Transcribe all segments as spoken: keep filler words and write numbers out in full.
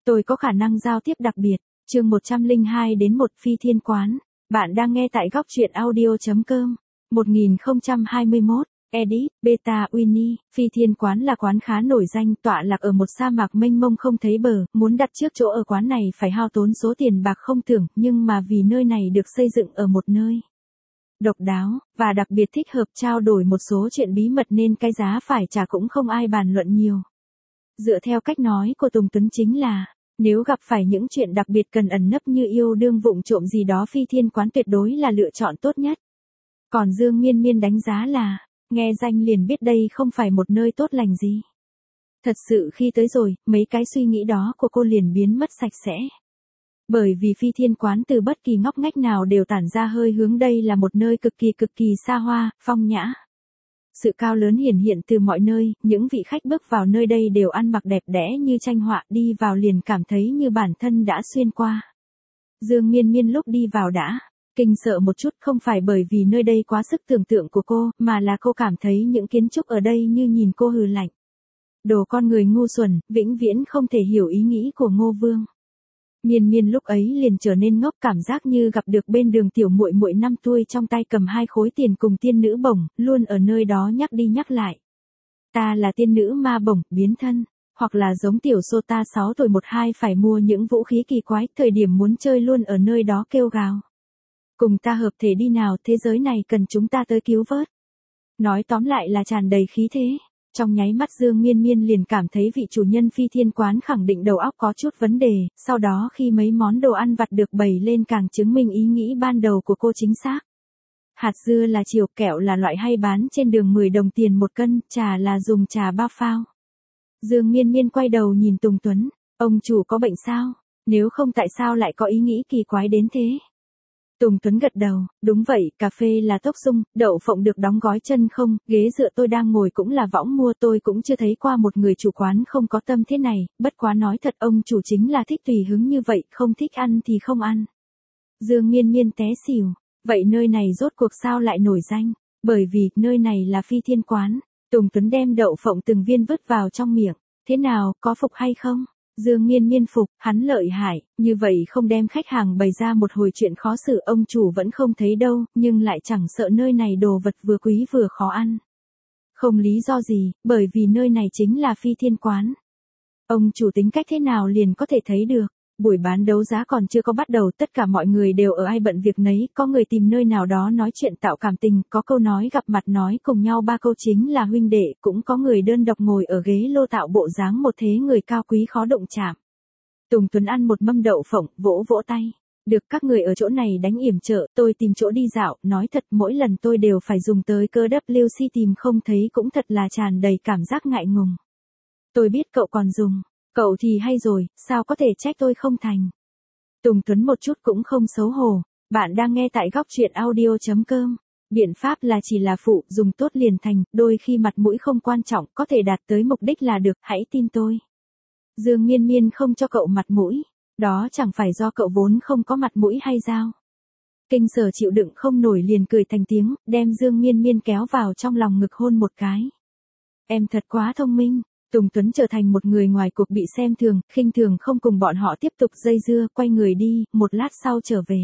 Tôi có khả năng giao tiếp đặc biệt. Chương một trăm lẻ hai đến một Phi Thiên Quán. Bạn đang nghe tại góc truyện audio chấm com. một nghìn không trăm hai mươi mốt. Edit, Beta Winnie. Phi Thiên Quán là quán khá nổi danh, tọa lạc ở một sa mạc mênh mông không thấy bờ, muốn đặt trước chỗ ở quán này phải hao tốn số tiền bạc không tưởng, nhưng mà vì nơi này được xây dựng ở một nơi độc đáo, và đặc biệt thích hợp trao đổi một số chuyện bí mật nên cái giá phải trả cũng không ai bàn luận nhiều. Dựa theo cách nói của Tùng Tuấn chính là, nếu gặp phải những chuyện đặc biệt cần ẩn nấp như yêu đương vụng trộm gì đó, Phi Thiên Quán tuyệt đối là lựa chọn tốt nhất. Còn Dương Miên Miên đánh giá là, nghe danh liền biết đây không phải một nơi tốt lành gì. Thật sự khi tới rồi, mấy cái suy nghĩ đó của cô liền biến mất sạch sẽ. Bởi vì Phi Thiên Quán từ bất kỳ ngóc ngách nào đều tản ra hơi hướng đây là một nơi cực kỳ cực kỳ xa hoa, phong nhã. Sự cao lớn hiển hiện từ mọi nơi, những vị khách bước vào nơi đây đều ăn mặc đẹp đẽ như tranh họa, đi vào liền cảm thấy như bản thân đã xuyên qua. Dương Miên Miên lúc đi vào đã kinh sợ một chút, không phải bởi vì nơi đây quá sức tưởng tượng của cô, mà là cô cảm thấy những kiến trúc ở đây như nhìn cô hừ lạnh. Đồ con người ngu xuẩn, vĩnh viễn không thể hiểu ý nghĩ của Ngô Vương. Miên Miên lúc ấy liền trở nên ngốc, cảm giác như gặp được bên đường tiểu muội muội năm tuổi trong tay cầm hai khối tiền cùng tiên nữ bổng, luôn ở nơi đó nhắc đi nhắc lại. Ta là tiên nữ ma bổng, biến thân, hoặc là giống tiểu sô ta sáu tuổi một hai phải mua những vũ khí kỳ quái, thời điểm muốn chơi luôn ở nơi đó kêu gào. Cùng ta hợp thể đi nào, thế giới này cần chúng ta tới cứu vớt. Nói tóm lại là tràn đầy khí thế. Trong nháy mắt Dương Miên Miên liền cảm thấy vị chủ nhân Phi Thiên Quán khẳng định đầu óc có chút vấn đề, sau đó khi mấy món đồ ăn vặt được bày lên càng chứng minh ý nghĩ ban đầu của cô chính xác. Hạt dưa là chiều, kẹo là loại hay bán trên đường mười đồng tiền một cân, trà là dùng trà bao phao. Dương Miên Miên quay đầu nhìn Tùng Tuấn, ông chủ có bệnh sao? Nếu không tại sao lại có ý nghĩ kỳ quái đến thế? Tùng Tuấn gật đầu, đúng vậy, cà phê là tốc dung, đậu phộng được đóng gói chân không, ghế dựa tôi đang ngồi cũng là võng mua, tôi cũng chưa thấy qua một người chủ quán không có tâm thế này, bất quá nói thật ông chủ chính là thích tùy hứng như vậy, không thích ăn thì không ăn. Dương Miên Miên té xỉu, vậy nơi này rốt cuộc sao lại nổi danh? Bởi vì, nơi này là Phi Thiên Quán. Tùng Tuấn đem đậu phộng từng viên vứt vào trong miệng, thế nào, có phục hay không? Dương Miên Miên phục, hắn lợi hại, như vậy không đem khách hàng bày ra một hồi chuyện khó xử ông chủ vẫn không thấy đâu, nhưng lại chẳng sợ nơi này đồ vật vừa quý vừa khó ăn. Không lý do gì, bởi vì nơi này chính là Phi Thiên Quán. Ông chủ tính cách thế nào liền có thể thấy được. Buổi bán đấu giá còn chưa có bắt đầu, tất cả mọi người đều ở ai bận việc nấy, có người tìm nơi nào đó nói chuyện tạo cảm tình, có câu nói gặp mặt nói cùng nhau ba câu chính là huynh đệ, cũng có người đơn độc ngồi ở ghế lô tạo bộ dáng một thế người cao quý khó động chạm. Tùng Tuấn ăn một mâm đậu phộng, vỗ vỗ tay. Được, các người ở chỗ này đánh yểm trợ, tôi tìm chỗ đi dạo, nói thật mỗi lần tôi đều phải dùng tới cơ W C tìm không thấy cũng thật là tràn đầy cảm giác ngại ngùng. Tôi biết cậu còn dùng. Cậu thì hay rồi, sao có thể trách tôi không thành. Tùng Tuấn một chút cũng không xấu hổ, bạn đang nghe tại góc truyện audio chấm com. Biện pháp là chỉ là phụ, dùng tốt liền thành, đôi khi mặt mũi không quan trọng, có thể đạt tới mục đích là được, hãy tin tôi. Dương Miên Miên không cho cậu mặt mũi, đó chẳng phải do cậu vốn không có mặt mũi hay sao? Kinh Sở chịu đựng không nổi liền cười thành tiếng, đem Dương Miên Miên kéo vào trong lòng ngực hôn một cái. Em thật quá thông minh. Tùng Tuấn trở thành một người ngoài cuộc bị xem thường, khinh thường không cùng bọn họ tiếp tục dây dưa, quay người đi, một lát sau trở về.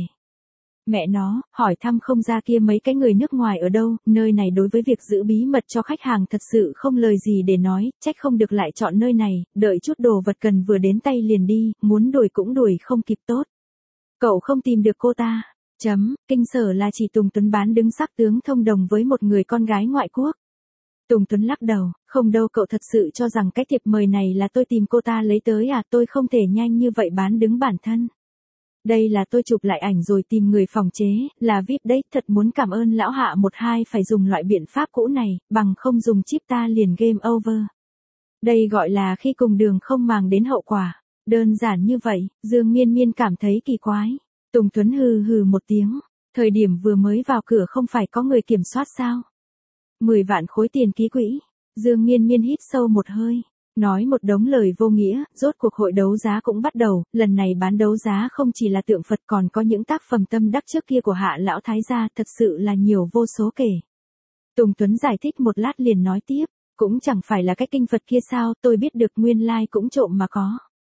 Mẹ nó, hỏi thăm không ra kia mấy cái người nước ngoài ở đâu, nơi này đối với việc giữ bí mật cho khách hàng thật sự không lời gì để nói, trách không được lại chọn nơi này, đợi chút đồ vật cần vừa đến tay liền đi, muốn đuổi cũng đuổi không kịp tốt. Cậu không tìm được cô ta. Chấm, Kinh Sở là chỉ Tùng Tuấn bán đứng sắc tướng thông đồng với một người con gái ngoại quốc. Tùng Tuấn lắc đầu, không đâu, cậu thật sự cho rằng cái thiệp mời này là tôi tìm cô ta lấy tới à, tôi không thể nhanh như vậy bán đứng bản thân. Đây là tôi chụp lại ảnh rồi tìm người phòng chế, là vê i pê đấy, thật muốn cảm ơn lão hạ một hai phải dùng loại biện pháp cũ này, bằng không dùng chip ta liền game over. Đây gọi là khi cùng đường không màng đến hậu quả, đơn giản như vậy, Dương Miên Miên cảm thấy kỳ quái. Tùng Tuấn hừ hừ một tiếng, thời điểm vừa mới vào cửa không phải có người kiểm soát sao? mười vạn khối tiền ký quỹ. Dương Miên Miên hít sâu một hơi, nói một đống lời vô nghĩa, rốt cuộc hội đấu giá cũng bắt đầu, lần này bán đấu giá không chỉ là tượng Phật còn có những tác phẩm tâm đắc trước kia của Hạ lão thái gia, thật sự là nhiều vô số kể. Tùng Tuấn giải thích một lát liền nói tiếp, cũng chẳng phải là cái kinh Phật kia sao, tôi biết được nguyên lai cũng trộm mà có.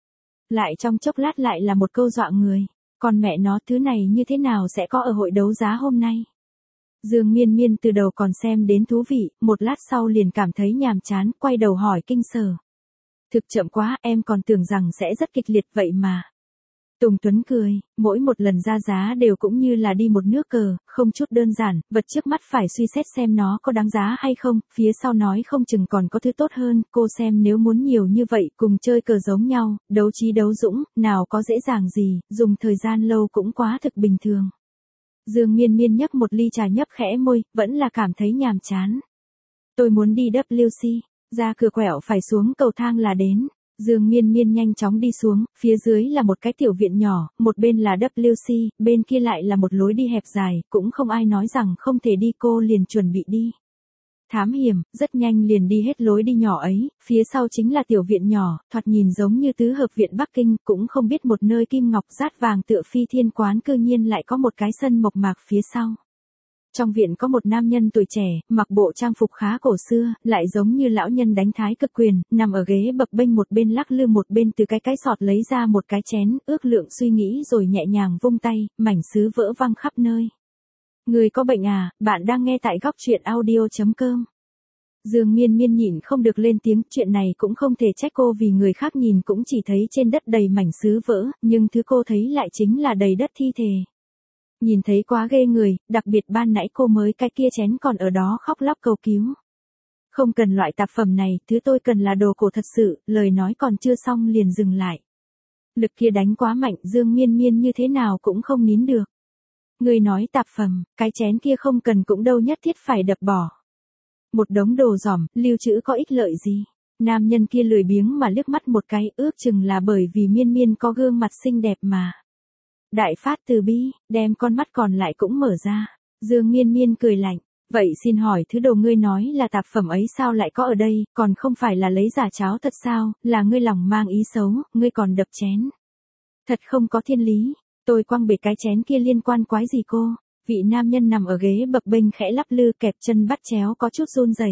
Lại trong chốc lát lại là một câu dọa người. Còn mẹ nó, thứ này như thế nào sẽ có ở hội đấu giá hôm nay? Dương Miên Miên từ đầu còn xem đến thú vị, một lát sau liền cảm thấy nhàm chán, quay đầu hỏi Kinh Sở. Thực chậm quá, em còn tưởng rằng sẽ rất kịch liệt vậy mà. Tùng Tuấn cười, mỗi một lần ra giá đều cũng như là đi một nước cờ, không chút đơn giản, vật trước mắt phải suy xét xem nó có đáng giá hay không, phía sau nói không chừng còn có thứ tốt hơn, cô xem nếu muốn nhiều như vậy, cùng chơi cờ giống nhau, đấu trí đấu dũng, nào có dễ dàng gì, dùng thời gian lâu cũng quá thực bình thường. Dương Miên Miên nhấp một ly trà nhấp khẽ môi, vẫn là cảm thấy nhàm chán. Tôi muốn đi W C, ra cửa quẹo phải xuống cầu thang là đến. Dương Miên Miên nhanh chóng đi xuống, phía dưới là một cái tiểu viện nhỏ, một bên là W C, bên kia lại là một lối đi hẹp dài, cũng không ai nói rằng không thể đi, cô liền chuẩn bị đi. Thám hiểm, rất nhanh liền đi hết lối đi nhỏ ấy, phía sau chính là tiểu viện nhỏ, thoạt nhìn giống như tứ hợp viện Bắc Kinh, cũng không biết một nơi kim ngọc dát vàng tựa Phi Thiên Quán cư nhiên lại có một cái sân mộc mạc phía sau. Trong viện có một nam nhân tuổi trẻ, mặc bộ trang phục khá cổ xưa, lại giống như lão nhân đánh thái cực quyền, nằm ở ghế bập bênh một bên lắc lư một bên từ cái cái sọt lấy ra một cái chén, ước lượng suy nghĩ rồi nhẹ nhàng vung tay, mảnh sứ vỡ văng khắp nơi. Người có bệnh à, bạn đang nghe tại góc truyện audio chấm com. Dương Miên Miên nhịn không được lên tiếng, chuyện này cũng không thể trách cô vì người khác nhìn cũng chỉ thấy trên đất đầy mảnh sứ vỡ, nhưng thứ cô thấy lại chính là đầy đất thi thể. Nhìn thấy quá ghê người, đặc biệt ban nãy cô mới cái kia chén còn ở đó khóc lóc cầu cứu. Không cần loại tạp phẩm này, thứ tôi cần là đồ cổ thật sự, lời nói còn chưa xong liền dừng lại. Lực kia đánh quá mạnh, Dương Miên Miên như thế nào cũng không nín được. Người nói tạp phẩm, cái chén kia không cần cũng đâu nhất thiết phải đập bỏ. Một đống đồ giỏm, lưu trữ có ích lợi gì? Nam nhân kia lười biếng mà liếc mắt một cái, ước chừng là bởi vì Miên Miên có gương mặt xinh đẹp mà. Đại phát từ bi, đem con mắt còn lại cũng mở ra. Dương Miên Miên cười lạnh, vậy xin hỏi thứ đồ ngươi nói là tạp phẩm ấy sao lại có ở đây, còn không phải là lấy giả cháo thật sao, là ngươi lòng mang ý xấu, ngươi còn đập chén. Thật không có thiên lý, tôi quăng bể cái chén kia liên quan quái gì cô? Vị nam nhân nằm ở ghế bập bênh khẽ lắp lư kẹp chân bắt chéo có chút run rẩy.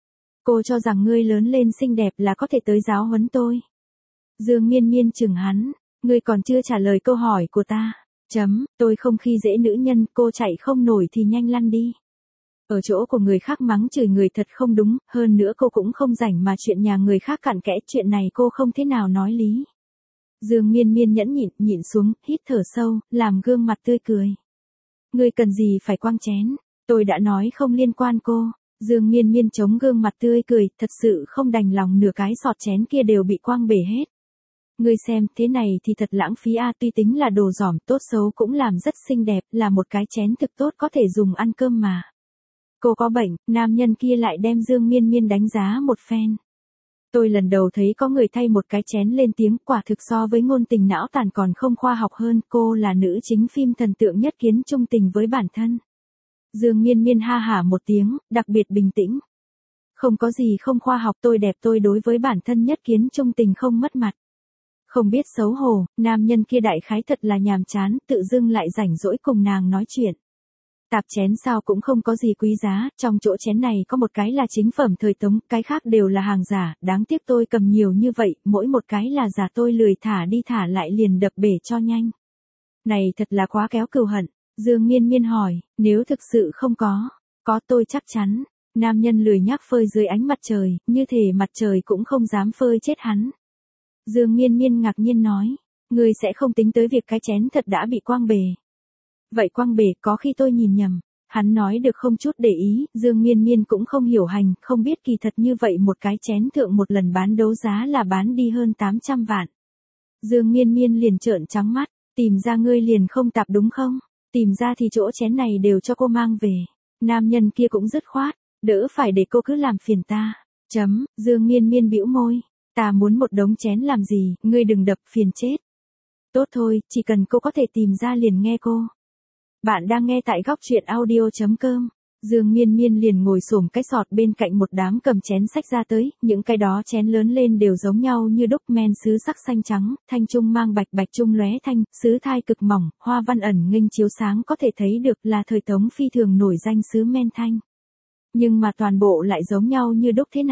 Cô cho rằng ngươi lớn lên xinh đẹp là có thể tới giáo huấn tôi. Dương Miên Miên chừng hắn. Ngươi còn chưa trả lời câu hỏi của ta. Chấm, tôi không khi dễ nữ nhân, cô chạy không nổi thì nhanh lăn đi. Ở chỗ của người khác mắng chửi người thật không đúng, hơn nữa cô cũng không rảnh mà chuyện nhà người khác cặn kẽ, chuyện này cô không thế nào nói lý. Dương Miên Miên nhẫn nhịn, nhịn xuống, hít thở sâu, làm gương mặt tươi cười. Ngươi cần gì phải quăng chén, tôi đã nói không liên quan cô. Dương Miên Miên chống gương mặt tươi cười, thật sự không đành lòng nửa cái sọt chén kia đều bị quăng bể hết. Ngươi xem, thế này thì thật lãng phí a, tuy tính là đồ giỏm tốt xấu cũng làm rất xinh đẹp, là một cái chén thực tốt có thể dùng ăn cơm mà. Cô có bệnh, nam nhân kia lại đem Dương Miên Miên đánh giá một phen. Tôi lần đầu thấy có người thay một cái chén lên tiếng, quả thực so với ngôn tình não tàn còn không khoa học hơn, cô là nữ chính phim thần tượng nhất kiến trung tình với bản thân. Dương Miên Miên ha hả một tiếng, đặc biệt bình tĩnh. Không có gì không khoa học, tôi đẹp tôi đối với bản thân nhất kiến trung tình không mất mặt. Không biết xấu hổ, nam nhân kia đại khái thật là nhàm chán, tự dưng lại rảnh rỗi cùng nàng nói chuyện. Tạp chén sao cũng không có gì quý giá, trong chỗ chén này có một cái là chính phẩm thời Tống, cái khác đều là hàng giả, đáng tiếc tôi cầm nhiều như vậy, mỗi một cái là giả, tôi lười thả đi thả lại liền đập bể cho nhanh. Này thật là quá kéo cừu hận. Dương Miên Miên hỏi, nếu thực sự không có, có tôi chắc chắn. Nam nhân lười nhác phơi dưới ánh mặt trời, như thể mặt trời cũng không dám phơi chết hắn. Dương Miên Miên ngạc nhiên nói, ngươi sẽ không tính tới việc cái chén thật đã bị quăng bể. Vậy quăng bể có khi tôi nhìn nhầm. Hắn nói được không chút để ý, Dương Miên Miên cũng không hiểu hành, không biết kỳ thật như vậy một cái chén thượng một lần bán đấu giá là bán đi hơn tám trăm vạn. Dương Miên Miên liền trợn trắng mắt, tìm ra ngươi liền không tạp đúng không? Tìm ra thì chỗ chén này đều cho cô mang về. Nam nhân kia cũng dứt khoát, đỡ phải để cô cứ làm phiền ta. Chấm, Dương Miên Miên bĩu môi. Ta muốn một đống chén làm gì, ngươi đừng đập phiền chết. Tốt thôi, chỉ cần cô có thể tìm ra liền nghe cô. Bạn đang nghe tại góc truyện audio chấm com. Dương Miên Miên liền ngồi xổm cái sọt bên cạnh một đám cầm chén xách ra tới, những cái đó chén lớn lên đều giống nhau như đúc, men sứ sắc xanh trắng, thanh trung mang bạch bạch trung lóe thanh, sứ thai cực mỏng, hoa văn ẩn nghênh chiếu sáng có thể thấy được là thời Tống phi thường nổi danh sứ men thanh. Nhưng mà toàn bộ lại giống nhau như đúc thế này.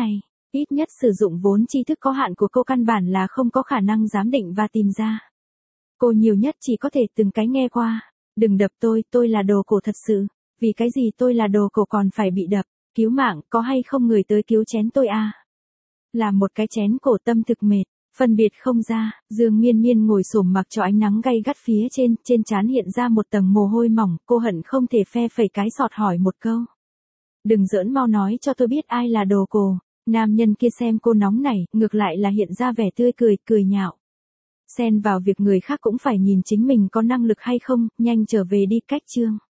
Ít nhất sử dụng vốn tri thức có hạn của cô căn bản là không có khả năng giám định và tìm ra. Cô nhiều nhất chỉ có thể từng cái nghe qua. Đừng đập tôi, tôi là đồ cổ thật sự. Vì cái gì tôi là đồ cổ còn phải bị đập? Cứu mạng, có hay không người tới cứu chén tôi à? Là một cái chén cổ tâm thực mệt, phân biệt không ra. Dương Miên Miên ngồi xổm mặc cho ánh nắng gay gắt phía trên, trên trán hiện ra một tầng mồ hôi mỏng, cô hận không thể phe phẩy cái sọt hỏi một câu. Đừng giỡn, mau nói cho tôi biết ai là đồ cổ. Nam nhân kia xem cô nóng nảy, ngược lại là hiện ra vẻ tươi cười, cười nhạo. Xen vào việc người khác cũng phải nhìn chính mình có năng lực hay không, nhanh trở về đi, cách chương.